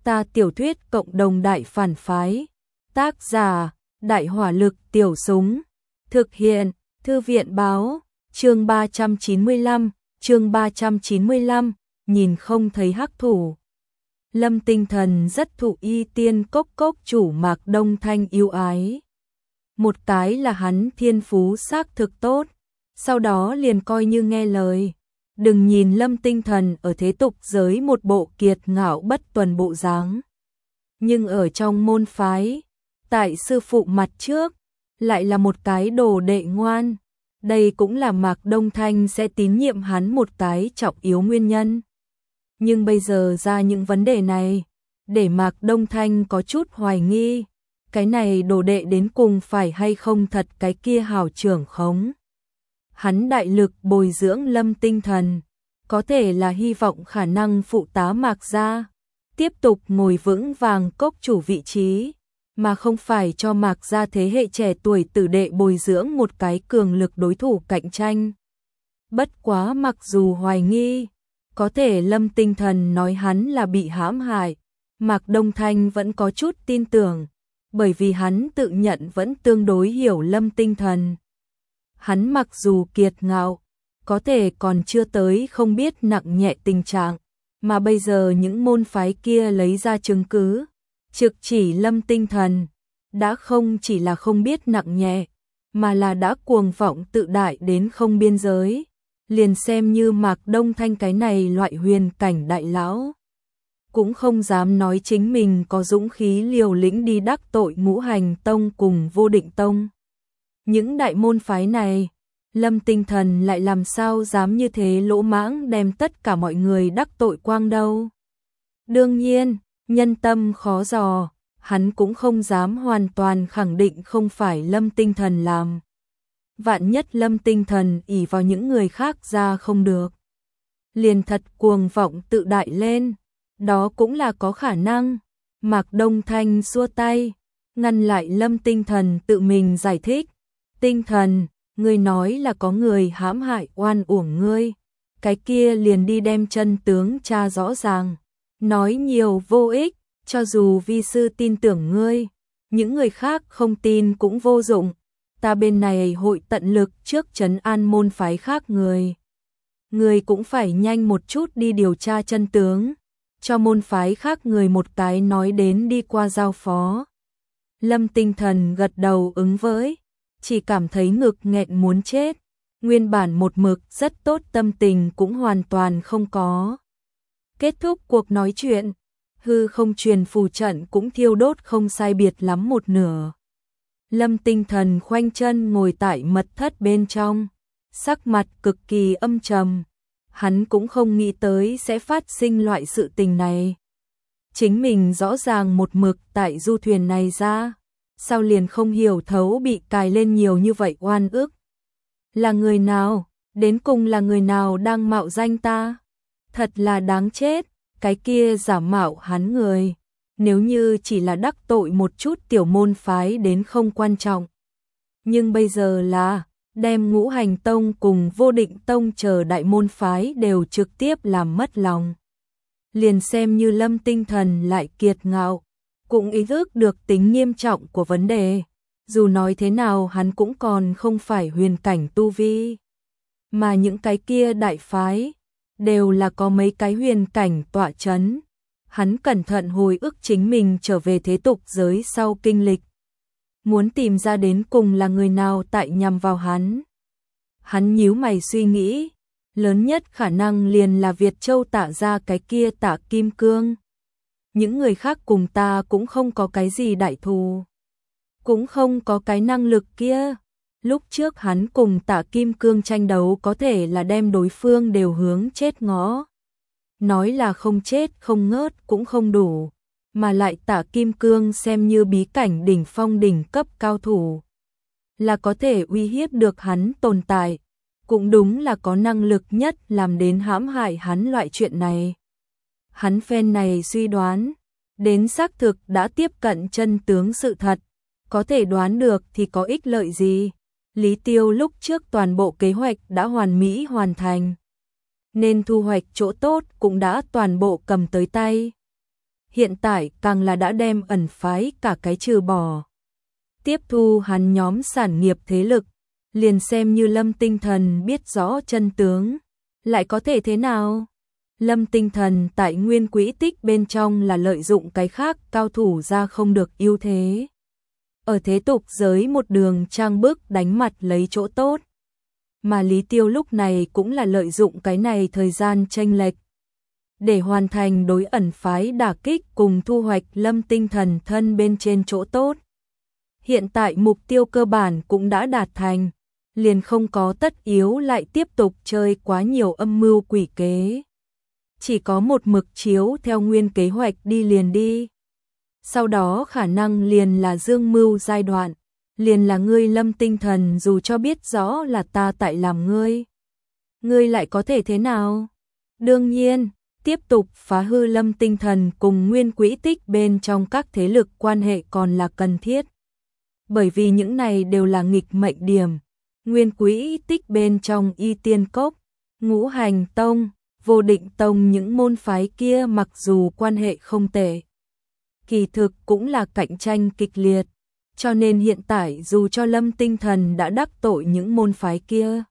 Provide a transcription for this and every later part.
Ta tiểu thuyết cộng đồng đại phản phái. Tác giả: Đại hỏa lực tiểu súng. Thực hiện: Thư viện báo. Chương 395, nhìn không thấy hắc thủ. Lâm Tinh Thần rất thụ Y Tiên Cốc Cốc chủ Mạc Đông Thanh yêu ái. Một cái là hắn thiên phú xác thực tốt, sau đó liền coi như nghe lời. Đừng nhìn Lâm Tinh Thần ở thế tục giới một bộ kiệt ngạo bất tuần bộ dáng, nhưng ở trong môn phái, tại sư phụ mặt trước, lại là một cái đồ đệ ngoan. Đây cũng là Mạc Đông Thanh sẽ tín nhiệm hắn một cái trọng yếu nguyên nhân. Nhưng bây giờ ra những vấn đề này, để Mạc Đông Thanh có chút hoài nghi, cái này đồ đệ đến cùng phải hay không thật cái kia hảo trưởng khống. Hắn đại lực bồi dưỡng Lâm Tinh Thần, có thể là hy vọng khả năng phụ tá Mạc gia tiếp tục ngồi vững vàng cốc chủ vị trí, mà không phải cho Mạc gia thế hệ trẻ tuổi tử đệ bồi dưỡng một cái cường lực đối thủ cạnh tranh. Bất quá mặc dù hoài nghi, có thể Lâm Tinh Thần nói hắn là bị hãm hại, Mạc Đông Thanh vẫn có chút tin tưởng, bởi vì hắn tự nhận vẫn tương đối hiểu Lâm Tinh Thần. Hắn mặc dù kiệt ngạo, có thể còn chưa tới không biết nặng nhẹ tình trạng, mà bây giờ những môn phái kia lấy ra chứng cứ, trực chỉ Lâm Tinh Thần, đã không chỉ là không biết nặng nhẹ, mà là đã cuồng vọng tự đại đến không biên giới. Liền xem như Mạc Đông Thanh cái này loại huyền cảnh đại lão, cũng không dám nói chính mình có dũng khí liều lĩnh đi đắc tội Ngũ Hành Tông cùng Vô Định Tông. Những đại môn phái này, Lâm Tinh Thần lại làm sao dám như thế lỗ mãng đem tất cả mọi người đắc tội quang đâu. Đương nhiên, nhân tâm khó dò, hắn cũng không dám hoàn toàn khẳng định không phải Lâm Tinh Thần làm. Vạn nhất Lâm Tinh Thần ỷ vào những người khác ra không được, liền thật cuồng vọng tự đại lên, đó cũng là có khả năng. Mạc Đông Thanh xua tay, ngăn lại Lâm Tinh Thần tự mình giải thích. Tinh Thần, ngươi nói là có người hãm hại oan uổng ngươi, cái kia liền đi đem chân tướng tra rõ ràng. Nói nhiều vô ích, cho dù vi sư tin tưởng ngươi, những người khác không tin cũng vô dụng. Ta bên này hội tận lực trước trấn an môn phái khác người. Người cũng phải nhanh một chút đi điều tra chân tướng, cho môn phái khác người một cái nói đến đi qua giao phó. Lâm Tinh Thần gật đầu ứng với, chỉ cảm thấy ngực nghẹn muốn chết, nguyên bản một mực rất tốt tâm tình cũng hoàn toàn không có. Kết thúc cuộc nói chuyện, hư không truyền phù trận cũng thiêu đốt không sai biệt lắm một nửa. Lâm Tinh Thần khoanh chân ngồi tại mật thất bên trong, sắc mặt cực kỳ âm trầm. Hắn cũng không nghĩ tới sẽ phát sinh loại sự tình này. Chính mình rõ ràng một mực tại du thuyền này ra, sao liền không hiểu thấu bị cài lên nhiều như vậy oan ức. Là người nào, đến cùng là người nào đang mạo danh ta? Thật là đáng chết, cái kia giả mạo hắn người. Nếu như chỉ là đắc tội một chút tiểu môn phái đến không quan trọng. Nhưng bây giờ là đem Ngũ Hành Tông cùng Vô Định Tông chờ đại môn phái đều trực tiếp làm mất lòng. Liền xem như Lâm Tinh Thần lại kiệt ngạo, cũng ý thức được tính nghiêm trọng của vấn đề. Dù nói thế nào hắn cũng còn không phải huyền cảnh tu vi. Mà những cái kia đại phái, đều là có mấy cái huyền cảnh tọa chấn. Hắn cẩn thận hồi ức chính mình trở về thế tục giới sau kinh lịch. Muốn tìm ra đến cùng là người nào tại nhằm vào hắn. Hắn nhíu mày suy nghĩ, lớn nhất khả năng liền là Việt Châu Tạ ra cái kia Tạ Kim Cương. Những người khác cùng ta cũng không có cái gì đại thù, cũng không có cái năng lực kia. Lúc trước hắn cùng Tạ Kim Cương tranh đấu có thể là đem đối phương đều hướng chết ngõ. Nói là không chết không ngớt cũng không đủ, mà lại Tạ Kim Cương xem như bí cảnh đỉnh phong đỉnh cấp cao thủ, là có thể uy hiếp được hắn tồn tại, cũng đúng là có năng lực nhất làm đến hãm hại hắn loại chuyện này. Hắn phen này suy đoán, đến xác thực đã tiếp cận chân tướng sự thật, có thể đoán được thì có ích lợi gì. Lý Tiêu lúc trước toàn bộ kế hoạch đã hoàn mỹ hoàn thành, nên thu hoạch chỗ tốt cũng đã toàn bộ cầm tới tay. hiện tại càng là đã đem ẩn phái cả cái trừ bỏ. Tiếp thu hắn nhóm sản nghiệp thế lực, liền xem như Lâm Tinh Thần biết rõ chân tướng, lại có thể thế nào? Lâm Tinh Thần tại nguyên quỹ tích bên trong là lợi dụng cái khác cao thủ ra không được ưu thế. Ở thế tục giới một đường trang bức đánh mặt lấy chỗ tốt. Mà Lý Tiêu lúc này cũng là lợi dụng cái này thời gian chênh lệch để hoàn thành đối ẩn phái đả kích cùng thu hoạch Lâm Tinh Thần thân bên trên chỗ tốt. Hiện tại mục tiêu cơ bản cũng đã đạt thành, liền không có tất yếu lại tiếp tục chơi quá nhiều âm mưu quỷ kế. Chỉ có một mực chiếu theo nguyên kế hoạch đi liền đi. Sau đó khả năng liền là dương mưu giai đoạn, liền là ngươi Lâm Tinh Thần dù cho biết rõ là ta tại làm ngươi lại có thể thế nào? Đương nhiên, tiếp tục phá hư Lâm Tinh Thần cùng nguyên quỹ tích bên trong các thế lực quan hệ còn là cần thiết. Bởi vì những này đều là nghịch mệnh điểm. Nguyên quỹ tích bên trong Y Tiên Cốc, Ngũ Hành Tông, Vô Định Tông những môn phái kia mặc dù quan hệ không tệ, kỳ thực cũng là cạnh tranh kịch liệt. Cho nên hiện tại dù cho Lâm Tinh Thần đã đắc tội những môn phái kia,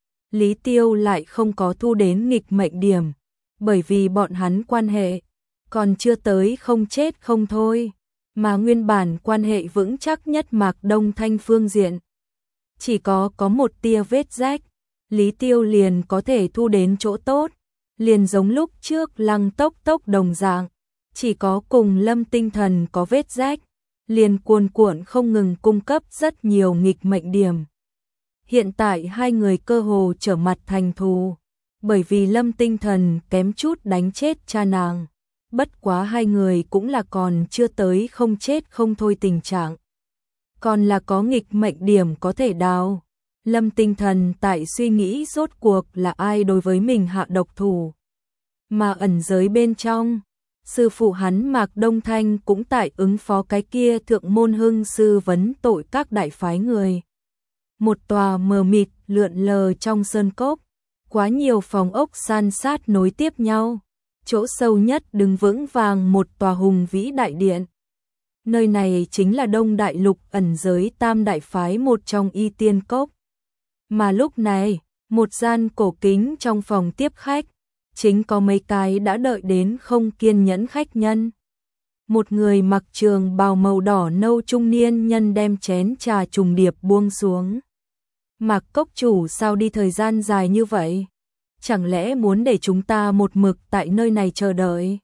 Lý Tiêu lại không có thu đến nghịch mệnh điểm, bởi vì bọn hắn quan hệ còn chưa tới không chết không thôi, mà nguyên bản quan hệ vững chắc nhất Mạc Đông Thanh phương diện. Chỉ có một tia vết rách, Lý Tiêu liền có thể thu đến chỗ tốt, liền giống lúc trước Lăng Tốc Tốc đồng dạng, chỉ có cùng Lâm Tinh Thần có vết rách, liền cuồn cuộn không ngừng cung cấp rất nhiều nghịch mệnh điểm. Hiện tại hai người cơ hồ trở mặt thành thù, bởi vì Lâm Tinh Thần kém chút đánh chết cha nàng. Bất quá hai người cũng là còn chưa tới không chết không thôi tình trạng. Còn là có nghịch mệnh điểm có thể đào. Lâm Tinh Thần tại suy nghĩ rốt cuộc là ai đối với mình hạ độc thủ. Mà ẩn giới bên trong, sư phụ hắn Mạc Đông Thanh cũng tại ứng phó cái kia thượng môn hưng sư vấn tội các đại phái người. Một tòa mờ mịt lượn lờ trong sơn cốc, quá nhiều phòng ốc san sát nối tiếp nhau. Chỗ sâu nhất đứng vững vàng một tòa hùng vĩ đại điện. Nơi này chính là Đông Đại Lục ẩn giới tam đại phái một trong Y Tiên Cốc. Mà lúc này, một gian cổ kính trong phòng tiếp khách, chính có mấy cái đã đợi đến không kiên nhẫn khách nhân. Một người mặc trường bào màu đỏ nâu trung niên nhân đem chén trà trùng điệp buông xuống. Mạc cốc chủ sao đi thời gian dài như vậy? Chẳng lẽ muốn để chúng ta một mực tại nơi này chờ đợi?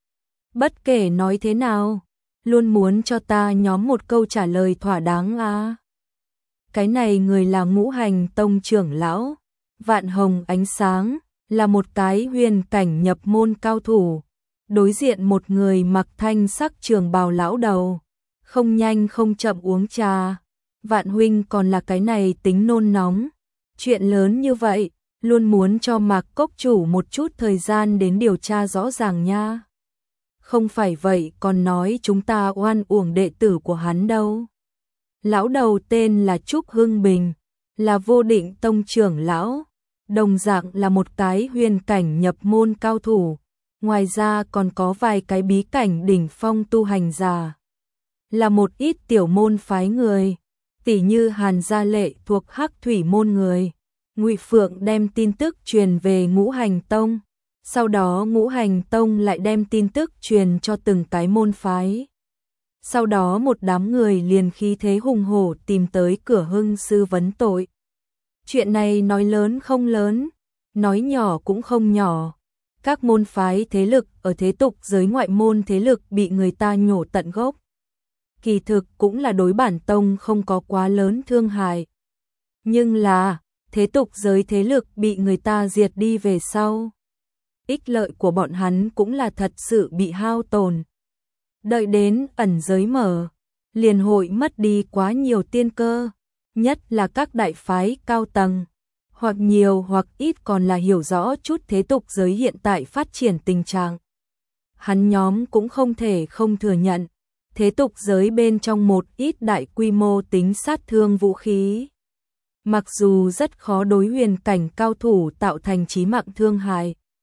Bất kể nói thế nào, luôn muốn cho ta nhóm một câu trả lời thỏa đáng à? Cái này người là Ngũ Hành Tông trưởng lão, Vạn Hồng Ánh Sáng, là một cái huyền cảnh nhập môn cao thủ. Đối diện một người mặc thanh sắc trường bào lão đầu, không nhanh không chậm uống trà. Vạn huynh còn là cái này tính nôn nóng. Chuyện lớn như vậy, luôn muốn cho Mạc cốc chủ một chút thời gian đến điều tra rõ ràng nha. Không phải vậy còn nói chúng ta oan uổng đệ tử của hắn đâu. Lão đầu tên là Trúc Hưng Bình, là Vô Định Tông trưởng lão, đồng dạng là một cái huyền cảnh nhập môn cao thủ, ngoài ra còn có vài cái bí cảnh đỉnh phong tu hành giả. Là một ít tiểu môn phái người, tỉ như Hàn Gia Lệ thuộc Hắc Thủy môn người. Ngụy Phượng đem tin tức truyền về Ngũ Hành Tông, sau đó Ngũ Hành Tông lại đem tin tức truyền cho từng cái môn phái. Sau đó một đám người liền khí thế hùng hổ tìm tới cửa hưng sư vấn tội. Chuyện này nói lớn không lớn, nói nhỏ cũng không nhỏ. Các môn phái thế lực ở thế tục giới ngoại môn thế lực bị người ta nhổ tận gốc. Kỳ thực cũng là đối bản tông không có quá lớn thương hại. Nhưng là thế tục giới thế lực bị người ta diệt đi về sau, ích lợi của bọn hắn cũng là thật sự bị hao tổn. Đợi đến ẩn giới mở, liền hội mất đi quá nhiều tiên cơ, nhất là các đại phái cao tầng, hoặc nhiều hoặc ít còn là hiểu rõ chút thế tục giới hiện tại phát triển tình trạng. Hắn nhóm cũng không thể không thừa nhận, thế tục giới bên trong một ít đại quy mô tính sát thương vũ khí. Mặc dù rất khó đối huyền cảnh cao thủ tạo thành chí mạng thương hại,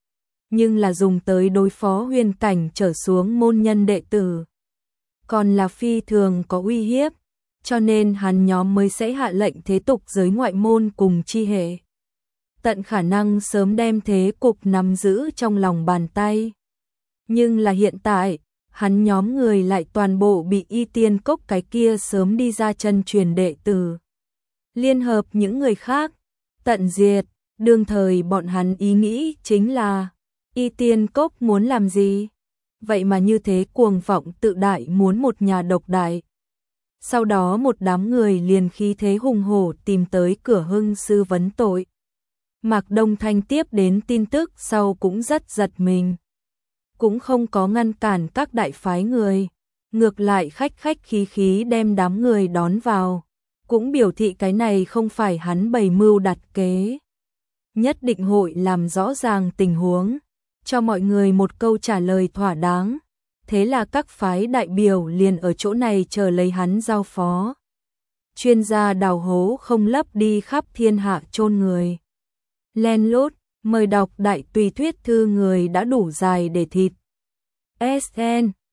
nhưng là dùng tới đối phó huyền cảnh trở xuống môn nhân đệ tử. Còn là phi thường có uy hiếp, cho nên hắn nhóm mới sẽ hạ lệnh thế tục giới ngoại môn cùng chi hệ. Tận khả năng sớm đem thế cục nắm giữ trong lòng bàn tay. Nhưng là hiện tại, hắn nhóm người lại toàn bộ bị Y Tiên Cốc cái kia sớm đi ra chân truyền đệ tử. Liên hợp những người khác, tận diệt, đương thời bọn hắn ý nghĩ chính là Y Tiên Cốc muốn làm gì? Vậy mà như thế cuồng vọng tự đại muốn một nhà độc đại. Sau đó một đám người liền khí thế hùng hổ tìm tới cửa Hưng sư vấn tội. Mạc Đông Thanh tiếp đến tin tức sau cũng rất giật mình. Cũng không có ngăn cản các đại phái người, ngược lại khách khách khí khí đem đám người đón vào, cũng biểu thị cái này không phải hắn bày mưu đặt kế. Nhất định hội làm rõ ràng tình huống, cho mọi người một câu trả lời thỏa đáng. Thế là các phái đại biểu liền ở chỗ này chờ lấy hắn giao phó. Chuyên gia đào hố không lấp đi khắp thiên hạ chôn người. Len lút, mời đọc đại tùy thuyết thư người đã đủ dài để thịt. SN